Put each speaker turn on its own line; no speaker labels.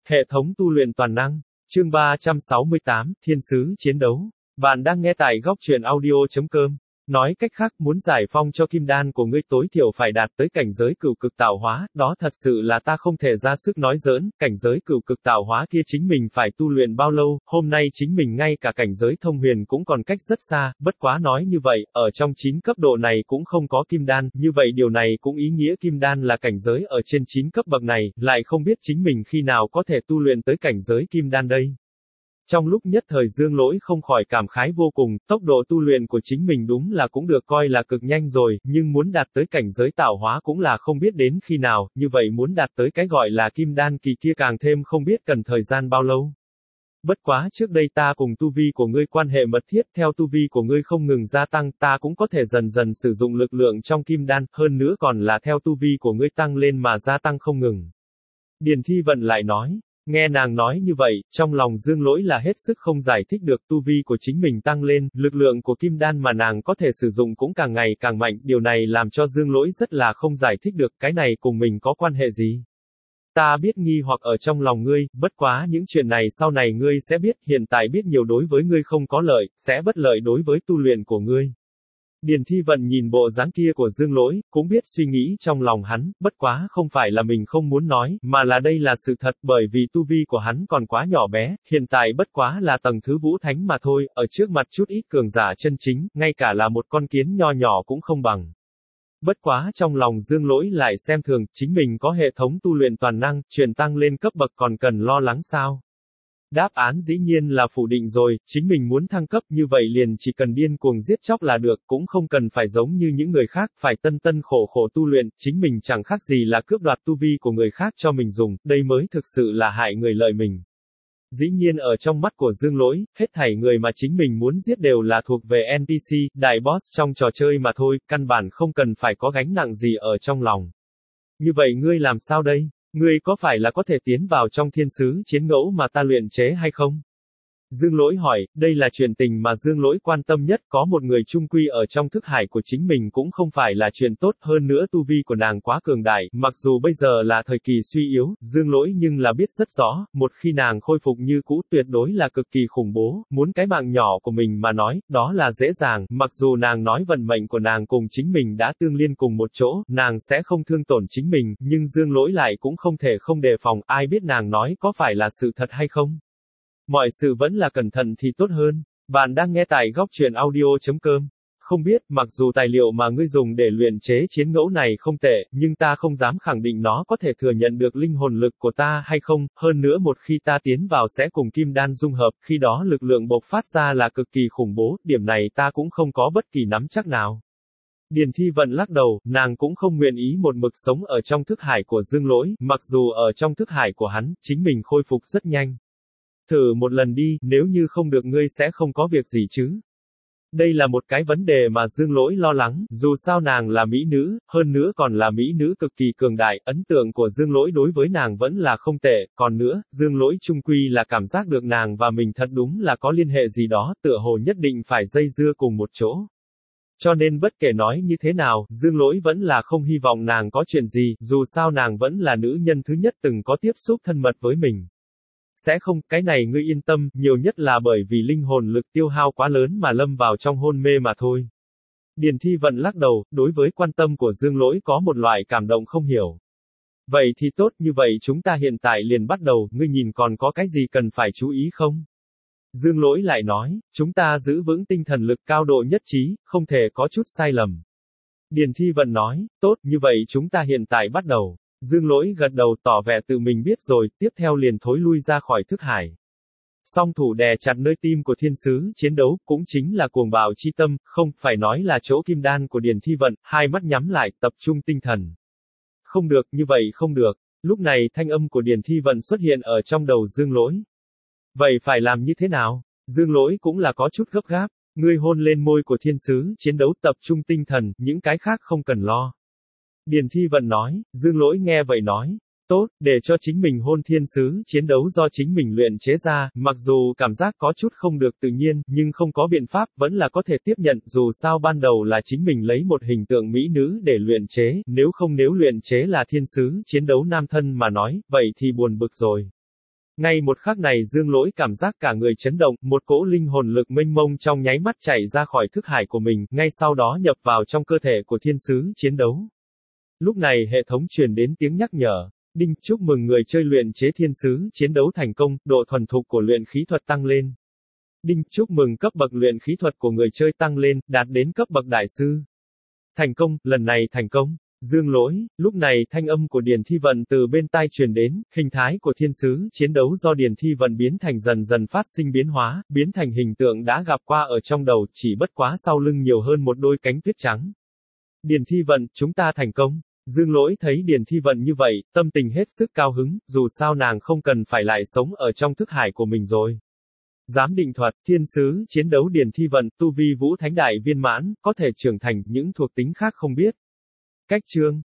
Hệ thống tu luyện toàn năng. Chương 368, Thiên sứ chiến đấu. Bạn đang nghe tại góc truyện audio.com. Nói cách khác, muốn giải phong cho kim đan của ngươi tối thiểu phải đạt tới cảnh giới cửu cực tạo hóa, đó thật sự là ta không thể ra sức nói giỡn, cảnh giới cửu cực tạo hóa kia chính mình phải tu luyện bao lâu, hôm nay chính mình ngay cả cảnh giới thông huyền cũng còn cách rất xa, bất quá nói như vậy, ở trong 9 cấp độ này cũng không có kim đan, như vậy điều này cũng ý nghĩa kim đan là cảnh giới ở trên 9 cấp bậc này, lại không biết chính mình khi nào có thể tu luyện tới cảnh giới kim đan đây. Trong lúc nhất thời Dương Lỗi không khỏi cảm khái vô cùng, tốc độ tu luyện của chính mình đúng là cũng được coi là cực nhanh rồi, nhưng muốn đạt tới cảnh giới tạo hóa cũng là không biết đến khi nào, như vậy muốn đạt tới cái gọi là kim đan kỳ kia càng thêm không biết cần thời gian bao lâu. Bất quá trước đây ta cùng tu vi của ngươi quan hệ mật thiết, theo tu vi của ngươi không ngừng gia tăng, ta cũng có thể dần dần sử dụng lực lượng trong kim đan, hơn nữa còn là theo tu vi của ngươi tăng lên mà gia tăng không ngừng. Điền Thi Vận lại nói. Nghe nàng nói như vậy, trong lòng Dương Lỗi là hết sức không giải thích được, tu vi của chính mình tăng lên, lực lượng của kim đan mà nàng có thể sử dụng cũng càng ngày càng mạnh, điều này làm cho Dương Lỗi rất là không giải thích được, cái này cùng mình có quan hệ gì? Ta biết nghi hoặc ở trong lòng ngươi, bất quá những chuyện này sau này ngươi sẽ biết, hiện tại biết nhiều đối với ngươi không có lợi, sẽ bất lợi đối với tu luyện của ngươi. Điền Thi Vận nhìn bộ dáng kia của Dương Lỗi, cũng biết suy nghĩ trong lòng hắn, bất quá không phải là mình không muốn nói, mà là đây là sự thật, bởi vì tu vi của hắn còn quá nhỏ bé, hiện tại bất quá là tầng thứ vũ thánh mà thôi, ở trước mặt chút ít cường giả chân chính, ngay cả là một con kiến nho nhỏ cũng không bằng. Bất quá trong lòng Dương Lỗi lại xem thường, chính mình có hệ thống tu luyện toàn năng, truyền tăng lên cấp bậc còn cần lo lắng sao? Đáp án dĩ nhiên là phủ định rồi, chính mình muốn thăng cấp như vậy liền chỉ cần điên cuồng giết chóc là được, cũng không cần phải giống như những người khác, phải tân tân khổ khổ tu luyện, chính mình chẳng khác gì là cướp đoạt tu vi của người khác cho mình dùng, đây mới thực sự là hại người lợi mình. Dĩ nhiên ở trong mắt của Dương Lỗi, hết thảy người mà chính mình muốn giết đều là thuộc về NPC, đại boss trong trò chơi mà thôi, căn bản không cần phải có gánh nặng gì ở trong lòng. Như vậy ngươi làm sao đây? Ngươi có phải là có thể tiến vào trong thiên sứ chiến ngẫu mà ta luyện chế hay không? Dương Lỗi hỏi, đây là chuyện tình mà Dương Lỗi quan tâm nhất, có một người chung quy ở trong thức hải của chính mình cũng không phải là chuyện tốt, hơn nữa tu vi của nàng quá cường đại, mặc dù bây giờ là thời kỳ suy yếu, Dương Lỗi nhưng là biết rất rõ, một khi nàng khôi phục như cũ tuyệt đối là cực kỳ khủng bố, muốn cái mạng nhỏ của mình mà nói, đó là dễ dàng, mặc dù nàng nói vận mệnh của nàng cùng chính mình đã tương liên cùng một chỗ, nàng sẽ không thương tổn chính mình, nhưng Dương Lỗi lại cũng không thể không đề phòng, ai biết nàng nói có phải là sự thật hay không? Mọi sự vẫn là cẩn thận thì tốt hơn. Bạn đang nghe tại góc truyện audio.com. Không biết, mặc dù tài liệu mà ngươi dùng để luyện chế chiến ngẫu này không tệ, nhưng ta không dám khẳng định nó có thể thừa nhận được linh hồn lực của ta hay không, hơn nữa một khi ta tiến vào sẽ cùng kim đan dung hợp, khi đó lực lượng bộc phát ra là cực kỳ khủng bố, điểm này ta cũng không có bất kỳ nắm chắc nào. Điền Thi Vận lắc đầu, nàng cũng không nguyện ý một mực sống ở trong thức hải của Dương Lỗi, mặc dù ở trong thức hải của hắn, chính mình khôi phục rất nhanh. Thử một lần đi, nếu như không được ngươi sẽ không có việc gì chứ. Đây là một cái vấn đề mà Dương Lỗi lo lắng, dù sao nàng là mỹ nữ, hơn nữa còn là mỹ nữ cực kỳ cường đại, ấn tượng của Dương Lỗi đối với nàng vẫn là không tệ, còn nữa, Dương Lỗi chung quy là cảm giác được nàng và mình thật đúng là có liên hệ gì đó, tựa hồ nhất định phải dây dưa cùng một chỗ. Cho nên bất kể nói như thế nào, Dương Lỗi vẫn là không hy vọng nàng có chuyện gì, dù sao nàng vẫn là nữ nhân thứ nhất từng có tiếp xúc thân mật với mình. Sẽ không, cái này ngươi yên tâm, nhiều nhất là bởi vì linh hồn lực tiêu hao quá lớn mà lâm vào trong hôn mê mà thôi. Điền Thi Vận lắc đầu, đối với quan tâm của Dương Lỗi có một loại cảm động không hiểu. Vậy thì tốt, như vậy chúng ta hiện tại liền bắt đầu, ngươi nhìn còn có cái gì cần phải chú ý không? Dương Lỗi lại nói, chúng ta giữ vững tinh thần lực cao độ nhất trí, không thể có chút sai lầm. Điền Thi Vận nói, tốt, như vậy chúng ta hiện tại bắt đầu. Dương Lỗi gật đầu tỏ vẻ tự mình biết rồi, tiếp theo liền thối lui ra khỏi thức hải. Song thủ đè chặt nơi tim của thiên sứ chiến đấu, cũng chính là cuồng bạo chi tâm, không phải nói là chỗ kim đan của Điền Thi Vận, hai mắt nhắm lại, tập trung tinh thần. Không được, như vậy không được. Lúc này thanh âm của Điền Thi Vận xuất hiện ở trong đầu Dương Lỗi. Vậy phải làm như thế nào? Dương Lỗi cũng là có chút gấp gáp. Ngươi hôn lên môi của thiên sứ chiến đấu, tập trung tinh thần, những cái khác không cần lo. Điền Thi Vận nói, Dương Lỗi nghe vậy nói, tốt, để cho chính mình hôn thiên sứ chiến đấu do chính mình luyện chế ra, mặc dù cảm giác có chút không được tự nhiên, nhưng không có biện pháp, vẫn là có thể tiếp nhận, dù sao ban đầu là chính mình lấy một hình tượng mỹ nữ để luyện chế, nếu luyện chế là thiên sứ chiến đấu nam thân mà nói, vậy thì buồn bực rồi. Ngay một khắc này Dương Lỗi cảm giác cả người chấn động, một cỗ linh hồn lực mênh mông trong nháy mắt chạy ra khỏi thức hải của mình, ngay sau đó nhập vào trong cơ thể của thiên sứ chiến đấu. Lúc này hệ thống truyền đến tiếng nhắc nhở. Đinh, chúc mừng người chơi luyện chế thiên sứ chiến đấu thành công, độ thuần thục của luyện khí thuật tăng lên. Đinh, chúc mừng cấp bậc luyện khí thuật của người chơi tăng lên, đạt đến cấp bậc đại sư. Thành công, lần này thành công. Dương Lỗi, lúc này thanh âm của Điền Thi Vận từ bên tai truyền đến, hình thái của thiên sứ chiến đấu do Điền Thi Vận biến thành dần dần phát sinh biến hóa, biến thành hình tượng đã gặp qua ở trong đầu, chỉ bất quá sau lưng nhiều hơn một đôi cánh tuyết trắng. Điền Thi Vận, chúng ta thành công. Dương Lỗi thấy Điền Thi Vận như vậy, tâm tình hết sức cao hứng, dù sao nàng không cần phải lại sống ở trong thức hải của mình rồi. Giám định thuật, thiên sứ, chiến đấu Điền Thi Vận, tu vi vũ thánh đại viên mãn, có thể trưởng thành, những thuộc tính khác không biết. Cách chương